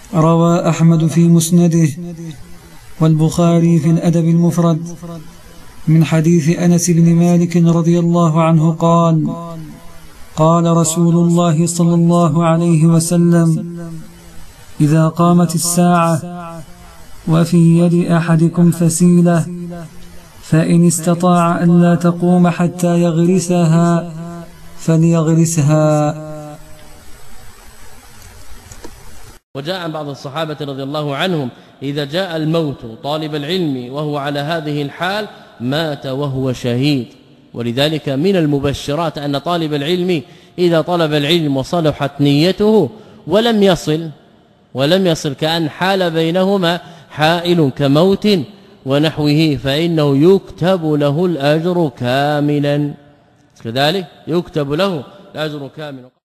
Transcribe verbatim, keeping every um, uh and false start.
روى أحمد في مسنده والبخاري في الأدب المفرد من حديث أنس بن مالك رضي الله عنه قال: قال رسول الله صلى الله عليه وسلم: إذا قامت الساعة وفي يد أحدكم فسيلة فإن استطاع أن لا تقوم حتى يغرسها فليغرسها. وجاء عن بعض الصحابة رضي الله عنهم: إذا جاء الموت طالب العلم وهو على هذه الحال مات وهو شهيد. ولذلك من المبشرات أن طالب العلم إذا طلب العلم وصلحت نيته ولم يصل ولم يصل كأن حال بينهما حائل كموت ونحوه فإنه يكتب له الأجر كاملا، كذلك يكتب له الأجر كاملا.